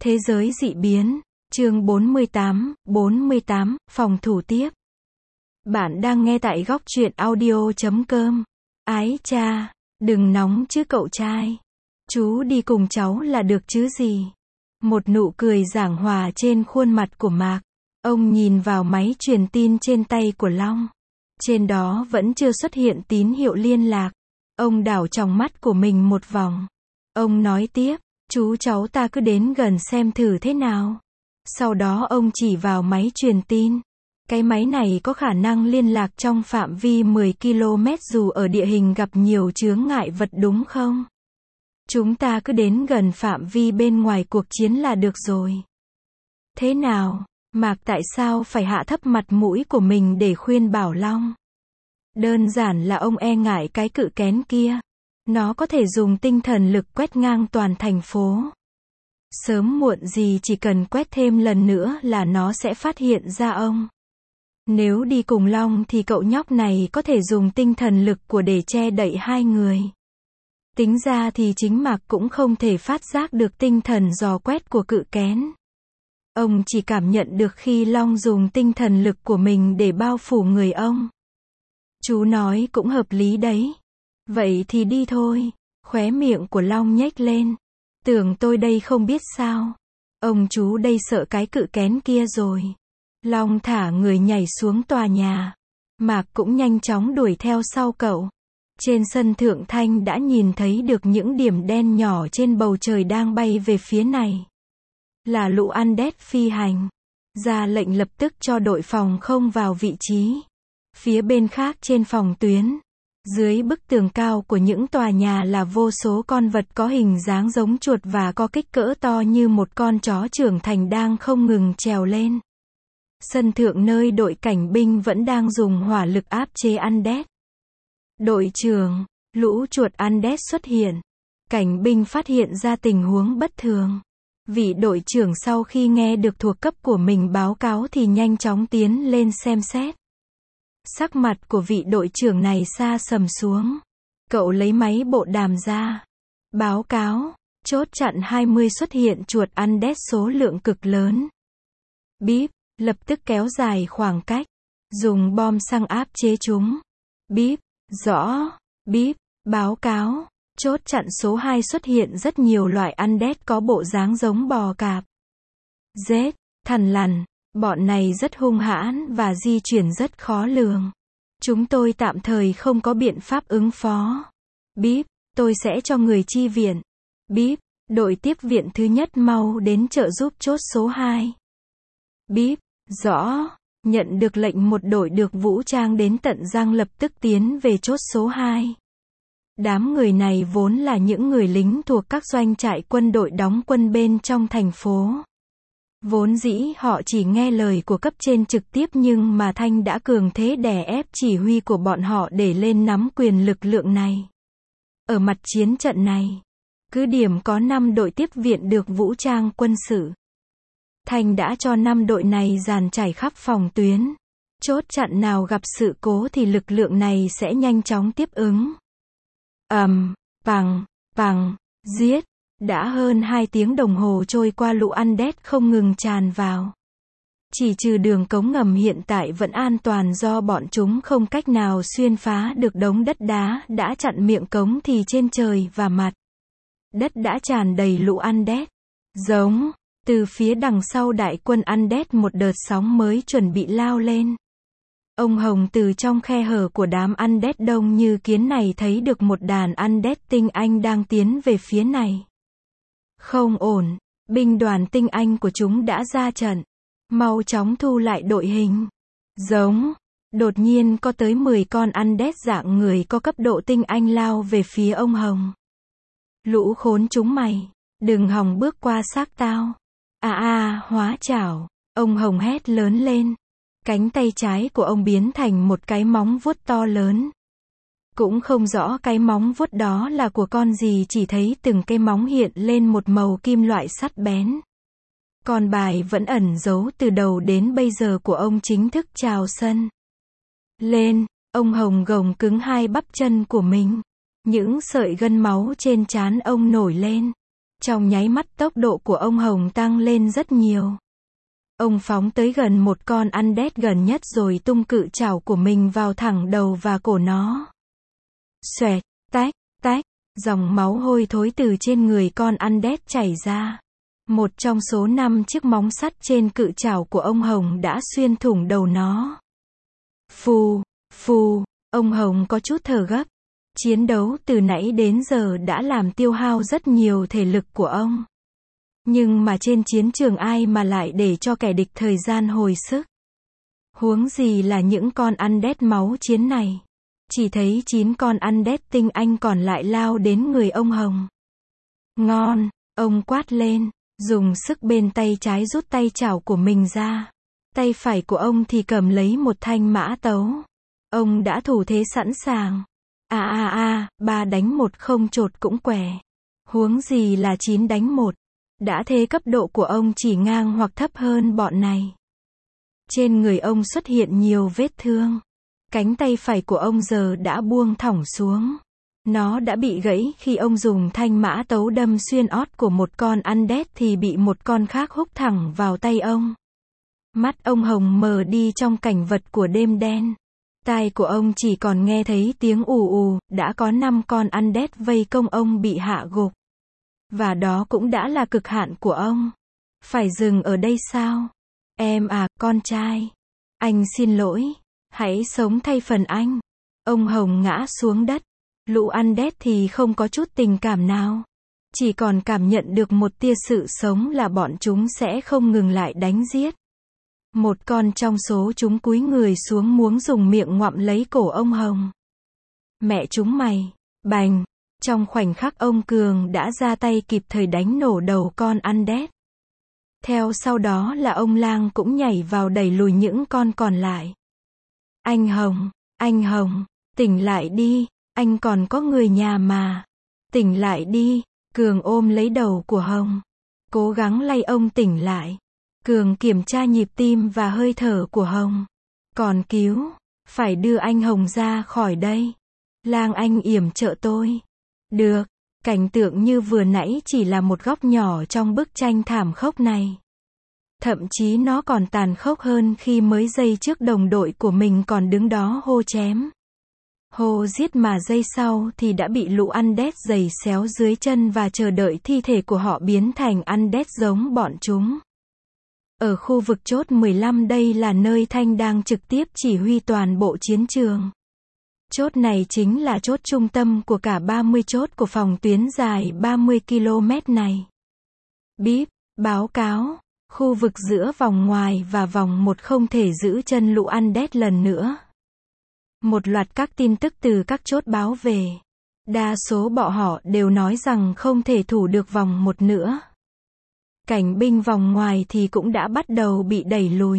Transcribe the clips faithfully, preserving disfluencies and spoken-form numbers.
Thế giới dị biến, chương bốn mươi tám, bốn mươi tám, phòng thủ tiếp. Bạn đang nghe tại góc truyện audio chấm com. Ái cha, đừng nóng chứ cậu trai. Chú đi cùng cháu là được chứ gì. Một nụ cười giảng hòa trên khuôn mặt của Mạc. Ông nhìn vào máy truyền tin trên tay của Long. Trên đó vẫn chưa xuất hiện tín hiệu liên lạc. Ông đảo tròng mắt của mình một vòng. Ông nói tiếp, chú cháu ta cứ đến gần xem thử thế nào. Sau đó ông chỉ vào máy truyền tin. Cái máy này có khả năng liên lạc trong phạm vi mười ki lô mét dù ở địa hình gặp nhiều chướng ngại vật đúng không? Chúng ta cứ đến gần phạm vi bên ngoài cuộc chiến là được rồi. Thế nào, Mạc tại sao phải hạ thấp mặt mũi của mình để khuyên bảo Long? Đơn giản là ông e ngại cái cự kén kia. Nó có thể dùng tinh thần lực quét ngang toàn thành phố. Sớm muộn gì chỉ cần quét thêm lần nữa là nó sẽ phát hiện ra ông. Nếu đi cùng Long thì cậu nhóc này có thể dùng tinh thần lực của để che đậy hai người. Tính ra thì chính Mạc cũng không thể phát giác được tinh thần dò quét của cự kén. Ông chỉ cảm nhận được khi Long dùng tinh thần lực của mình để bao phủ người ông. Chú nói cũng hợp lý đấy. Vậy thì đi thôi. Khóe miệng của Long nhếch lên. Tưởng tôi đây không biết sao. Ông chú đây sợ cái cự kén kia rồi. Long thả người nhảy xuống tòa nhà. Mạc cũng nhanh chóng đuổi theo sau cậu. Trên sân thượng thanh đã nhìn thấy được những điểm đen nhỏ trên bầu trời đang bay về phía này. Là lũ Undead phi hành. Ra lệnh lập tức cho đội phòng không vào vị trí. Phía bên khác trên phòng tuyến. Dưới bức tường cao của những tòa nhà là vô số con vật có hình dáng giống chuột và có kích cỡ to như một con chó trưởng thành đang không ngừng trèo lên. Sân thượng nơi đội cảnh binh vẫn đang dùng hỏa lực áp chế Undead. Đội trưởng, lũ chuột Undead xuất hiện. Cảnh binh phát hiện ra tình huống bất thường. Vị đội trưởng sau khi nghe được thuộc cấp của mình báo cáo thì nhanh chóng tiến lên xem xét. Sắc mặt của vị đội trưởng này xa sầm xuống. Cậu lấy máy bộ đàm ra. Báo cáo, chốt chặn hai mươi xuất hiện chuột Undead số lượng cực lớn. Bíp, lập tức kéo dài khoảng cách. Dùng bom xăng áp chế chúng. Bíp, rõ. Bíp, báo cáo, chốt chặn số hai xuất hiện rất nhiều loại Undead có bộ dáng giống bò cạp. Z, thằn lằn. Bọn này rất hung hãn và di chuyển rất khó lường. Chúng tôi tạm thời không có biện pháp ứng phó. Bíp, tôi sẽ cho người chi viện. Bíp, đội tiếp viện thứ nhất mau đến trợ giúp chốt số hai. Bíp, rõ. Nhận được lệnh một đội được vũ trang đến tận răng lập tức tiến về chốt số hai. Đám người này vốn là những người lính thuộc các doanh trại quân đội đóng quân bên trong thành phố. Vốn dĩ họ chỉ nghe lời của cấp trên trực tiếp nhưng mà Thanh đã cường thế đè ép chỉ huy của bọn họ để lên nắm quyền lực lượng này. Ở mặt chiến trận này, cứ điểm có năm đội tiếp viện được vũ trang quân sự. Thanh đã cho năm đội này dàn trải khắp phòng tuyến. Chốt chặn nào gặp sự cố thì lực lượng này sẽ nhanh chóng tiếp ứng. Ầm, um, pằng, pằng, giết. Đã hơn hai tiếng đồng hồ trôi qua lũ Undead không ngừng tràn vào. Chỉ trừ đường cống ngầm hiện tại vẫn an toàn do bọn chúng không cách nào xuyên phá được đống đất đá đã chặn miệng cống thì trên trời và mặt đất đã tràn đầy lũ Undead. Giống, từ phía đằng sau đại quân Undead một đợt sóng mới chuẩn bị lao lên. Ông Hồng từ trong khe hở của đám Undead đông như kiến này thấy được một đàn Undead tinh anh đang tiến về phía này. Không ổn, binh đoàn tinh anh của chúng đã ra trận. Mau chóng thu lại đội hình. Giống, đột nhiên có tới mười con Undead dạng người có cấp độ tinh anh lao về phía ông Hồng. Lũ khốn chúng mày, đừng hòng bước qua xác tao. À à, hóa chảo, ông Hồng hét lớn lên. Cánh tay trái của ông biến thành một cái móng vuốt to lớn. Cũng không rõ cái móng vuốt đó là của con gì, chỉ thấy từng cái móng hiện lên một màu kim loại sắt bén. Con bài vẫn ẩn giấu từ đầu đến bây giờ của ông chính thức chào sân. Lên, ông Hồng gồng cứng hai bắp chân của mình. Những sợi gân máu trên trán ông nổi lên. Trong nháy mắt tốc độ của ông Hồng tăng lên rất nhiều. Ông phóng tới gần một con Undead gần nhất rồi tung cự trảo của mình vào thẳng đầu và cổ nó. Xoẹt, tách, tách, dòng máu hôi thối từ trên người con Undead chảy ra. Một trong số năm chiếc móng sắt trên cự trảo của ông Hồng đã xuyên thủng đầu nó. Phù, phù, ông Hồng có chút thở gấp. Chiến đấu từ nãy đến giờ đã làm tiêu hao rất nhiều thể lực của ông. Nhưng mà trên chiến trường ai mà lại để cho kẻ địch thời gian hồi sức. Huống gì là những con Undead máu chiến này. Chỉ thấy chín con Undead tinh anh còn lại lao đến người ông Hồng. Ngon, ông quát lên, dùng sức bên tay trái rút tay chảo của mình ra. Tay phải của ông thì cầm lấy một thanh mã tấu. Ông đã thủ thế sẵn sàng. À à à, ba đánh một không chột cũng què. Huống gì là chín đánh một. Đã thế cấp độ của ông chỉ ngang hoặc thấp hơn bọn này. Trên người ông xuất hiện nhiều vết thương. Cánh tay phải của ông giờ đã buông thõng xuống. Nó đã bị gãy khi ông dùng thanh mã tấu đâm xuyên ót của một con Undead thì bị một con khác húc thẳng vào tay ông. Mắt ông Hồng mờ đi trong cảnh vật của đêm đen. Tai của ông chỉ còn nghe thấy tiếng ù ù, đã có năm con Undead vây công ông bị hạ gục. Và đó cũng đã là cực hạn của ông. Phải dừng ở đây sao? Em à, con trai. Anh xin lỗi. Hãy sống thay phần anh. Ông Hồng ngã xuống đất. Lũ Undead thì không có chút tình cảm nào. Chỉ còn cảm nhận được một tia sự sống là bọn chúng sẽ không ngừng lại đánh giết. Một con trong số chúng cúi người xuống muốn dùng miệng ngoạm lấy cổ ông Hồng. Mẹ chúng mày. Bành. Trong khoảnh khắc ông Cường đã ra tay kịp thời đánh nổ đầu con Undead. Theo sau đó là ông Lang cũng nhảy vào đẩy lùi những con còn lại. Anh Hồng, anh Hồng, tỉnh lại đi, anh còn có người nhà mà. Tỉnh lại đi, Cường ôm lấy đầu của Hồng. Cố gắng lay ông tỉnh lại. Cường kiểm tra nhịp tim và hơi thở của Hồng. Còn cứu, phải đưa anh Hồng ra khỏi đây. Lang anh yểm trợ tôi. Được, cảnh tượng như vừa nãy chỉ là một góc nhỏ trong bức tranh thảm khốc này. Thậm chí nó còn tàn khốc hơn khi mới giây trước đồng đội của mình còn đứng đó hô chém. Hô giết mà giây sau thì đã bị lũ Undead giày xéo dưới chân và chờ đợi thi thể của họ biến thành Undead giống bọn chúng. Ở khu vực chốt mười lăm đây là nơi Thanh đang trực tiếp chỉ huy toàn bộ chiến trường. Chốt này chính là chốt trung tâm của cả ba mươi chốt của phòng tuyến dài ba mươi ki lô mét này. Bíp, báo cáo, khu vực giữa vòng ngoài và vòng một không thể giữ chân lũ Undead lần nữa. Một loạt các tin tức từ các chốt báo về. Đa số bọn họ đều nói rằng không thể thủ được vòng một nữa. Cảnh binh vòng ngoài thì cũng đã bắt đầu bị đẩy lùi.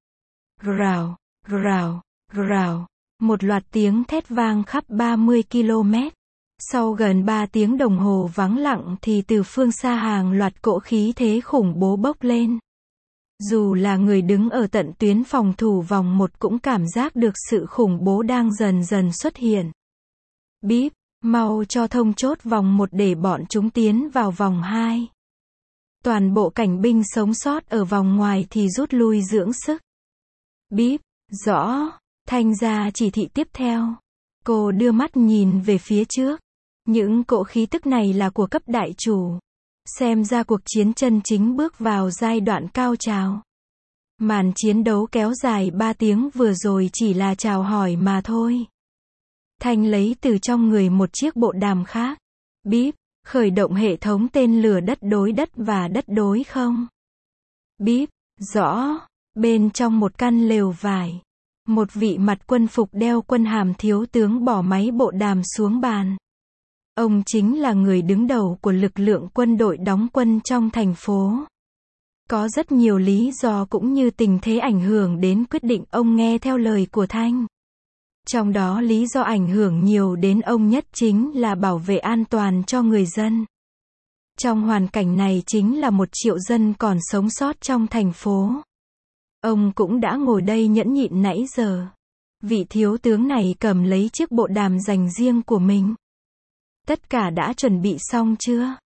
Rào, rào, rào. Một loạt tiếng thét vang khắp ba mươi ki lô mét. Sau gần ba tiếng đồng hồ vắng lặng thì từ phương xa hàng loạt cỗ khí thế khủng bố bốc lên. Dù là người đứng ở tận tuyến phòng thủ vòng một cũng cảm giác được sự khủng bố đang dần dần xuất hiện. Bíp, mau cho thông chốt vòng một để bọn chúng tiến vào vòng hai. Toàn bộ cảnh binh sống sót ở vòng ngoài thì rút lui dưỡng sức. Bíp, rõ. Thanh ra chỉ thị tiếp theo. Cô đưa mắt nhìn về phía trước. Những cỗ khí tức này là của cấp đại chủ. Xem ra cuộc chiến chân chính bước vào giai đoạn cao trào. Màn chiến đấu kéo dài ba tiếng vừa rồi chỉ là chào hỏi mà thôi. Thanh lấy từ trong người một chiếc bộ đàm khác. Bíp, khởi động hệ thống tên lửa đất đối đất và đất đối không? Bíp, rõ. Bên trong một căn lều vải. Một vị mặt quân phục đeo quân hàm thiếu tướng bỏ máy bộ đàm xuống bàn. Ông chính là người đứng đầu của lực lượng quân đội đóng quân trong thành phố. Có rất nhiều lý do cũng như tình thế ảnh hưởng đến quyết định ông nghe theo lời của Thanh. Trong đó lý do ảnh hưởng nhiều đến ông nhất chính là bảo vệ an toàn cho người dân. Trong hoàn cảnh này chính là một triệu dân còn sống sót trong thành phố. Ông cũng đã ngồi đây nhẫn nhịn nãy giờ. Vị thiếu tướng này cầm lấy chiếc bộ đàm dành riêng của mình. Tất cả đã chuẩn bị xong chưa?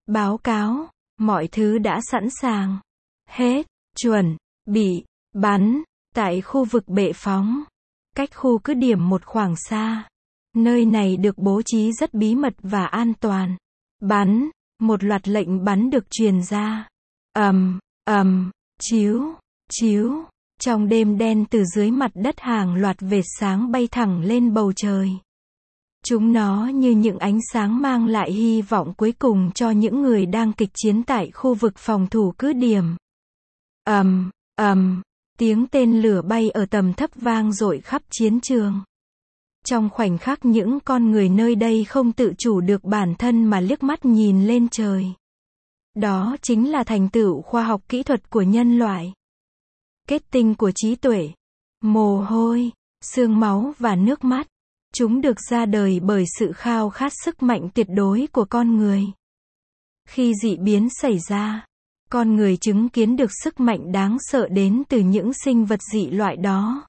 Báo cáo, mọi thứ đã sẵn sàng. Hết, chuẩn, bị, bắn, tại khu vực bệ phóng. Cách khu cứ điểm một khoảng xa. Nơi này được bố trí rất bí mật và an toàn. Bắn, một loạt lệnh bắn được truyền ra. Ầm, ầm, chiếu, chiếu. Trong đêm đen từ dưới mặt đất hàng loạt vệt sáng bay thẳng lên bầu trời. Chúng nó như những ánh sáng mang lại hy vọng cuối cùng cho những người đang kịch chiến tại khu vực phòng thủ cứ điểm. Ầm, ầm, tiếng tên lửa bay ở tầm thấp vang dội khắp chiến trường. Trong khoảnh khắc những con người nơi đây không tự chủ được bản thân mà liếc mắt nhìn lên trời. Đó chính là thành tựu khoa học kỹ thuật của nhân loại. Kết tinh của trí tuệ, mồ hôi, xương máu và nước mắt. Chúng được ra đời bởi sự khao khát sức mạnh tuyệt đối của con người. Khi dị biến xảy ra, con người chứng kiến được sức mạnh đáng sợ đến từ những sinh vật dị loại đó.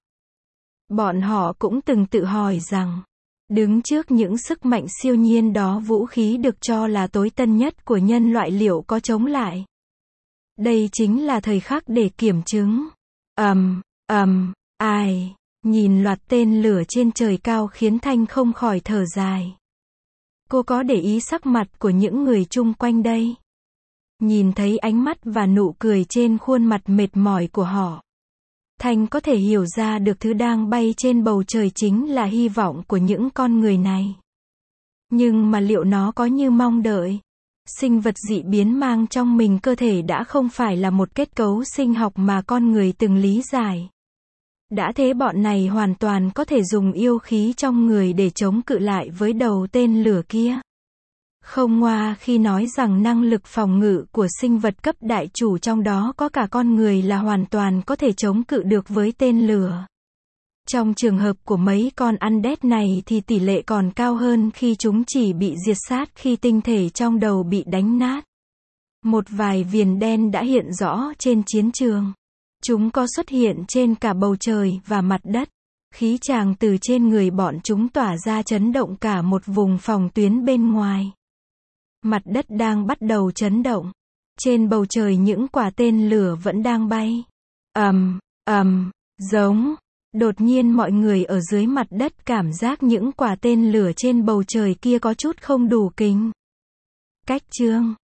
Bọn họ cũng từng tự hỏi rằng, đứng trước những sức mạnh siêu nhiên đó, vũ khí được cho là tối tân nhất của nhân loại liệu có chống lại? Đây chính là thời khắc để kiểm chứng. Ầm, ầm, ai, nhìn loạt tên lửa trên trời cao khiến Thanh không khỏi thở dài. Cô có để ý sắc mặt của những người chung quanh đây? Nhìn thấy ánh mắt và nụ cười trên khuôn mặt mệt mỏi của họ, Thanh có thể hiểu ra được thứ đang bay trên bầu trời chính là hy vọng của những con người này. Nhưng mà liệu nó có như mong đợi? Sinh vật dị biến mang trong mình cơ thể đã không phải là một kết cấu sinh học mà con người từng lý giải. Đã thế bọn này hoàn toàn có thể dùng yêu khí trong người để chống cự lại với đầu tên lửa kia. Không ngoa khi nói rằng năng lực phòng ngự của sinh vật cấp đại chủ trong đó có cả con người là hoàn toàn có thể chống cự được với tên lửa. Trong trường hợp của mấy con Undead này thì tỷ lệ còn cao hơn khi chúng chỉ bị diệt sát khi tinh thể trong đầu bị đánh nát. Một vài viền đen đã hiện rõ trên chiến trường. Chúng có xuất hiện trên cả bầu trời và mặt đất. Khí tràng từ trên người bọn chúng tỏa ra chấn động cả một vùng phòng tuyến bên ngoài. Mặt đất đang bắt đầu chấn động. Trên bầu trời những quả tên lửa vẫn đang bay. Ầm, ầm, giống. Đột nhiên mọi người ở dưới mặt đất cảm giác những quả tên lửa trên bầu trời kia có chút không đủ kính. Cách chương